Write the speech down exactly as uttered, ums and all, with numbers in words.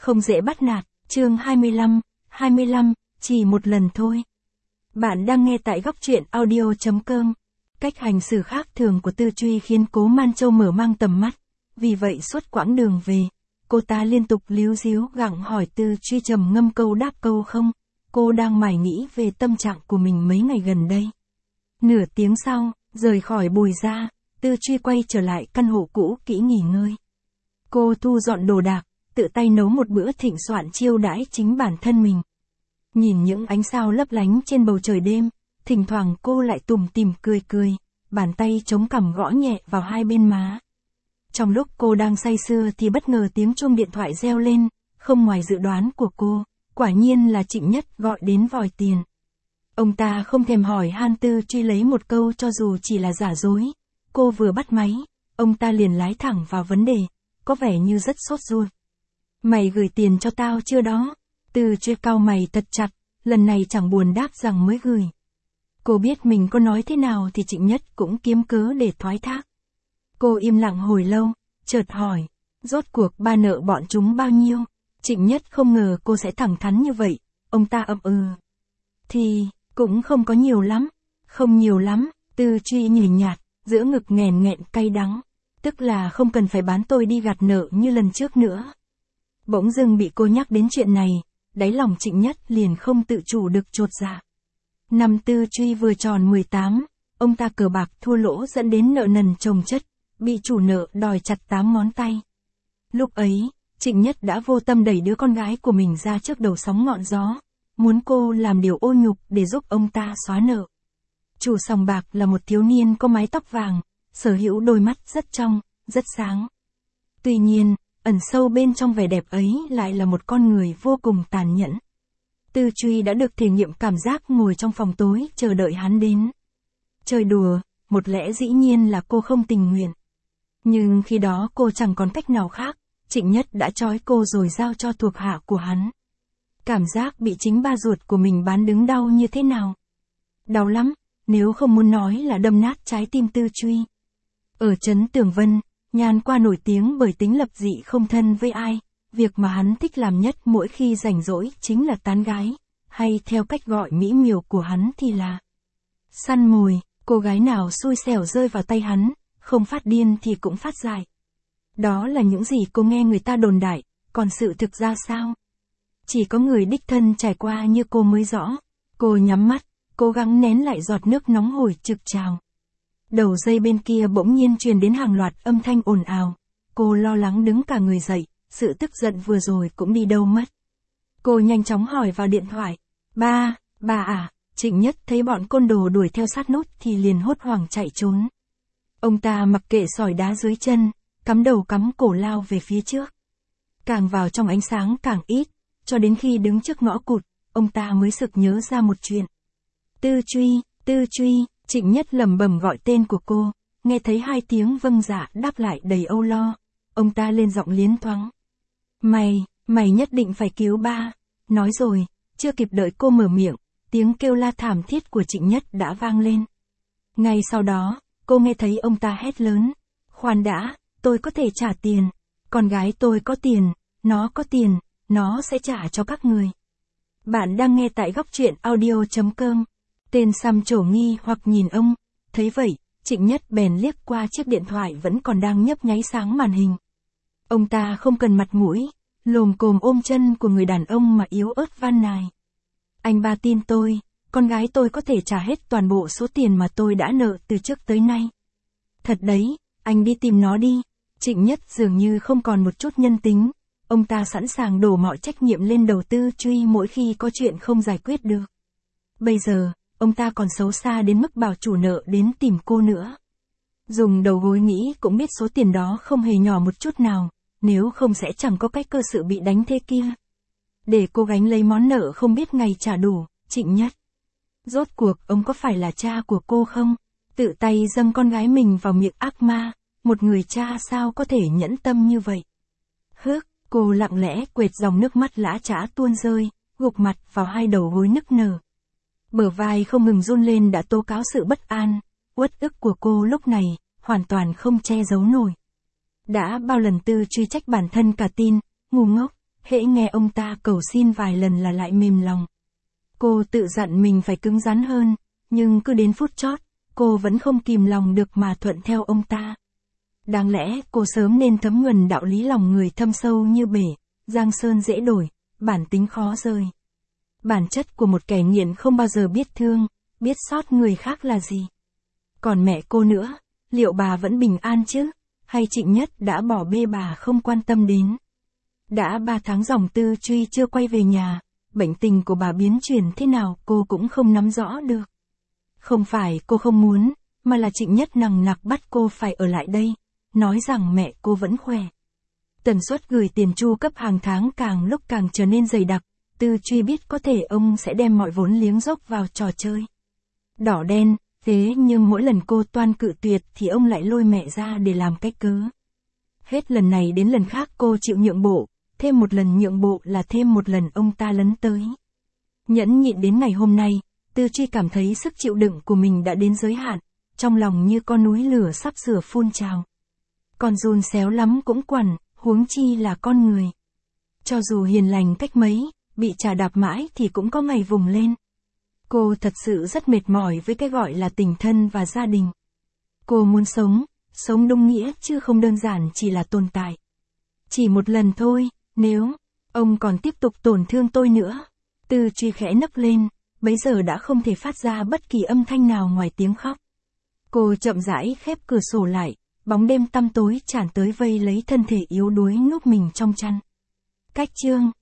không dễ bắt nạt, chương hai mươi lăm, hai mươi lăm, chỉ một lần thôi. Bạn đang nghe tại góc truyện audio chấm com. Cách hành xử khác thường của Tư Truy khiến Cố Man Châu mở mang tầm mắt. Vì vậy suốt quãng đường về, cô ta liên tục líu ríu gặng hỏi Tư Truy trầm ngâm câu đáp câu không. Cô đang mải nghĩ về tâm trạng của mình mấy ngày gần đây. Nửa tiếng sau, rời khỏi Bùi gia, Tư Truy quay trở lại căn hộ cũ kỹ nghỉ ngơi. Cô thu dọn đồ đạc, tự tay nấu một bữa thịnh soạn chiêu đãi chính bản thân mình. Nhìn những ánh sao lấp lánh trên bầu trời đêm, thỉnh thoảng cô lại tủm tỉm cười cười, bàn tay chống cằm gõ nhẹ vào hai bên má. Trong lúc cô đang say sưa thì bất ngờ tiếng chuông điện thoại reo lên, không ngoài dự đoán của cô, quả nhiên là Trịnh Nhất gọi đến vòi tiền. Ông ta không thèm hỏi han Tư Truy lấy một câu cho dù chỉ là giả dối. Cô vừa bắt máy, ông ta liền lái thẳng vào vấn đề, có vẻ như rất sốt ruột. Mày gửi tiền cho tao chưa đó? Tư Truy cau mày thật chặt, lần này chẳng buồn đáp rằng mới gửi. Cô biết mình có nói thế nào thì Trịnh Nhất cũng kiếm cớ để thoái thác. Cô im lặng hồi lâu, chợt hỏi, rốt cuộc ba nợ bọn chúng bao nhiêu? Trịnh Nhất không ngờ cô sẽ thẳng thắn như vậy, ông ta ậm ừ. Thì, cũng không có nhiều lắm, không nhiều lắm, Tư Truy nhỉ nhạt, giữa ngực nghèn nghẹn cay đắng, tức là không cần phải bán tôi đi gạt nợ như lần trước nữa. Bỗng dưng bị cô nhắc đến chuyện này, đáy lòng Trịnh Nhất liền không tự chủ được chột dạ. Năm Tư Truy vừa tròn mười tám, ông ta cờ bạc thua lỗ dẫn đến nợ nần chồng chất, bị chủ nợ đòi chặt tám ngón tay. Lúc ấy, Trịnh Nhất đã vô tâm đẩy đứa con gái của mình ra trước đầu sóng ngọn gió, muốn cô làm điều ô nhục để giúp ông ta xóa nợ. Chủ sòng bạc là một thiếu niên có mái tóc vàng, sở hữu đôi mắt rất trong, rất sáng. Tuy nhiên, ẩn sâu bên trong vẻ đẹp ấy lại là một con người vô cùng tàn nhẫn. Tư Truy đã được thể nghiệm cảm giác ngồi trong phòng tối chờ đợi hắn đến. Chơi đùa, một lẽ dĩ nhiên là cô không tình nguyện. Nhưng khi đó cô chẳng còn cách nào khác, Trịnh Nhất đã trói cô rồi giao cho thuộc hạ của hắn. Cảm giác bị chính ba ruột của mình bán đứng đau như thế nào? Đau lắm, nếu không muốn nói là đâm nát trái tim Tư Truy. Ở trấn Tường Vân, Nhan Qua nổi tiếng bởi tính lập dị không thân với ai, việc mà hắn thích làm nhất mỗi khi rảnh rỗi chính là tán gái, hay theo cách gọi mỹ miều của hắn thì là săn mồi, cô gái nào xui xẻo rơi vào tay hắn, không phát điên thì cũng phát dại. Đó là những gì cô nghe người ta đồn đại, còn sự thực ra sao? Chỉ có người đích thân trải qua như cô mới rõ. Cô nhắm mắt, cố gắng nén lại giọt nước nóng hổi trực trào. Đầu dây bên kia bỗng nhiên truyền đến hàng loạt âm thanh ồn ào. Cô lo lắng đứng cả người dậy, sự tức giận vừa rồi cũng đi đâu mất. Cô nhanh chóng hỏi vào điện thoại. Ba, ba à, Trịnh Nhất thấy bọn côn đồ đuổi theo sát nút thì liền hốt hoảng chạy trốn. Ông ta mặc kệ sỏi đá dưới chân, cắm đầu cắm cổ lao về phía trước. Càng vào trong ánh sáng càng ít, cho đến khi đứng trước ngõ cụt, ông ta mới sực nhớ ra một chuyện. Tư Truy, Tư Truy, Trịnh Nhất lẩm bẩm gọi tên của cô, nghe thấy hai tiếng vâng dạ đáp lại đầy âu lo. Ông ta lên giọng liến thoáng. Mày, mày nhất định phải cứu ba. Nói rồi, chưa kịp đợi cô mở miệng, tiếng kêu la thảm thiết của Trịnh Nhất đã vang lên. Ngay sau đó, cô nghe thấy ông ta hét lớn. Khoan đã, tôi có thể trả tiền. Con gái tôi có tiền, nó có tiền, nó sẽ trả cho các người. Bạn đang nghe tại góc truyện audio chấm com. Tên xăm trổ nghi hoặc nhìn ông, thấy vậy, Trịnh Nhất bèn liếc qua chiếc điện thoại vẫn còn đang nhấp nháy sáng màn hình. Ông ta không cần mặt mũi, lồm cồm ôm chân của người đàn ông mà yếu ớt van nài. Anh ba tin tôi, con gái tôi có thể trả hết toàn bộ số tiền mà tôi đã nợ từ trước tới nay. Thật đấy, anh đi tìm nó đi. Trịnh Nhất dường như không còn một chút nhân tính, ông ta sẵn sàng đổ mọi trách nhiệm lên đầu Tư Truy mỗi khi có chuyện không giải quyết được. Bây giờ, ông ta còn xấu xa đến mức bảo chủ nợ đến tìm cô nữa. Dùng đầu gối nghĩ cũng biết số tiền đó không hề nhỏ một chút nào, nếu không sẽ chẳng có cái cơ sự bị đánh thế kia. Để cô gánh lấy món nợ không biết ngày trả đủ, Trịnh Nhất. Rốt cuộc ông có phải là cha của cô không? Tự tay dâng con gái mình vào miệng ác ma, một người cha sao có thể nhẫn tâm như vậy? Hước, cô lặng lẽ quệt dòng nước mắt lã chã tuôn rơi, gục mặt vào hai đầu gối nức nở. Bờ vai không ngừng run lên đã tố cáo sự bất an, uất ức của cô lúc này, hoàn toàn không che giấu nổi. Đã bao lần Tư Truy trách bản thân cả tin, ngu ngốc, hễ nghe ông ta cầu xin vài lần là lại mềm lòng. Cô tự dặn mình phải cứng rắn hơn, nhưng cứ đến phút chót, cô vẫn không kìm lòng được mà thuận theo ông ta. Đáng lẽ cô sớm nên thấm nhuần đạo lý lòng người thâm sâu như bể, giang sơn dễ đổi, bản tính khó rời. Bản chất của một kẻ nghiện không bao giờ biết thương, biết xót người khác là gì. Còn mẹ cô nữa, liệu bà vẫn bình an chứ? Hay Trịnh Nhất đã bỏ bê bà không quan tâm đến? Đã ba tháng dòng Tư Truy chưa quay về nhà, bệnh tình của bà biến chuyển thế nào cô cũng không nắm rõ được. Không phải cô không muốn, mà là Trịnh Nhất nằng nặc bắt cô phải ở lại đây, nói rằng mẹ cô vẫn khỏe. Tần suất gửi tiền chu cấp hàng tháng càng lúc càng trở nên dày đặc, Tư Truy biết có thể ông sẽ đem mọi vốn liếng dốc vào trò chơi đỏ đen, thế nhưng mỗi lần cô toan cự tuyệt thì ông lại lôi mẹ ra để làm cái cớ. Hết lần này đến lần khác cô chịu nhượng bộ, thêm một lần nhượng bộ là thêm một lần ông ta lấn tới. Nhẫn nhịn đến ngày hôm nay, Tư Truy cảm thấy sức chịu đựng của mình đã đến giới hạn, trong lòng như con núi lửa sắp sửa phun trào. Con giun xéo lắm cũng quằn, huống chi là con người. Cho dù hiền lành cách mấy, bị chà đạp mãi thì cũng có ngày vùng lên. Cô thật sự rất mệt mỏi với cái gọi là tình thân và gia đình. Cô muốn sống, sống đúng nghĩa chứ không đơn giản chỉ là tồn tại. Chỉ một lần thôi, nếu ông còn tiếp tục tổn thương tôi nữa. Tư Truy khẽ nấc lên, bấy giờ đã không thể phát ra bất kỳ âm thanh nào ngoài tiếng khóc. Cô chậm rãi khép cửa sổ lại, bóng đêm tăm tối tràn tới vây lấy thân thể yếu đuối núp mình trong chăn. Cách chương